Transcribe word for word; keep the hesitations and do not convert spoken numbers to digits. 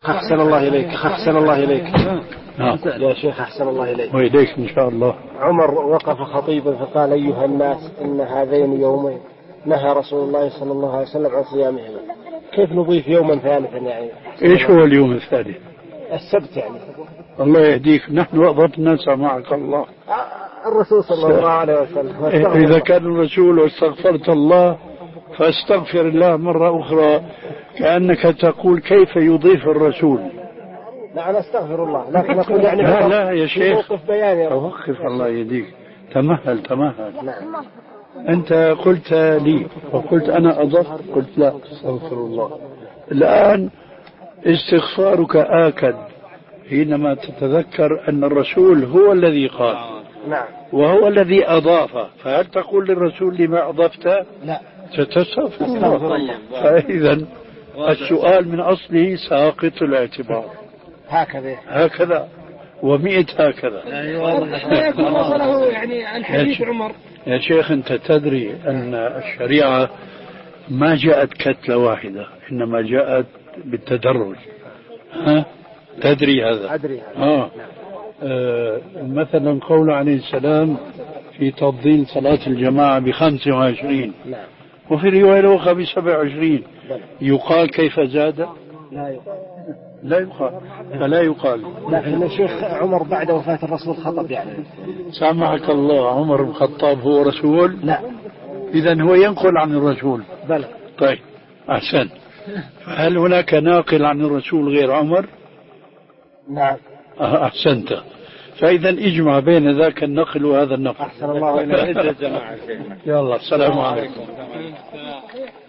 أحسن الله إليك أحسن الله إليك يا شيخ أحسن الله إليك وإليك إن شاء الله. عمر وقف خطيبا فقال أيها الناس إن هذين يومين نهى رسول الله صلى الله عليه وسلم عن صيامهما، كيف نضيف يوما ثالثا يعني؟ إيش هو اليوم الثالث؟ السبت يعني. الله يهديك، نحن أضبنا سمعك الله. الرسول صلى الله عليه وسلم إذا كان الرسول واستغفرت الله فاستغفر الله مرة أخرى، كأنك تقول كيف يضيف الرسول. لا أنا استغفر الله، لكن أقول يعني لا لا يا شيخ موقف بياني. توقف الله يهديك، تمهل تمهل. نعم. أنت قلت لي وقلت أنا أضفت، قلت لا استغفر الله. الآن استغفارك آكد حينما تتذكر أن الرسول هو الذي قال نعم. وهو الذي أضاف، فهل تقول للرسول لما أضفت؟ لا ستستغفر الله. فإذا السؤال من أصله ساقط الاعتبار. هكذا هكذا ومئة هكذا. لا يكون وصله يعني الحديث عمر. يا شيخ أنت تدري أن الشريعة ما جاءت كتلة واحدة، إنما جاءت بالتدرج. ها؟ تدري هذا؟ أدري هذا. آه. آه مثلا قول عليه السلام في تفضيل صلاة الجماعة بخمسة وعشرين، نعم. وفي رواية الأخرى بسبع وعشرين. يقال كيف زاد؟ لا يقال. لا يقال فلا يقال. لكن الشيخ عمر بعد وفاة الرسول خطب يعني. سامحك الله، عمر بن الخطاب هو رسول؟ لا. إذن هو ينقل عن الرسول. بلى. طيب أحسن. هل هناك ناقل عن الرسول غير عمر؟ نعم. أحسنت. فإذا اجمع بين ذاك النقل وهذا النقل. أحسن الله إليك. يلا السلام عليكم.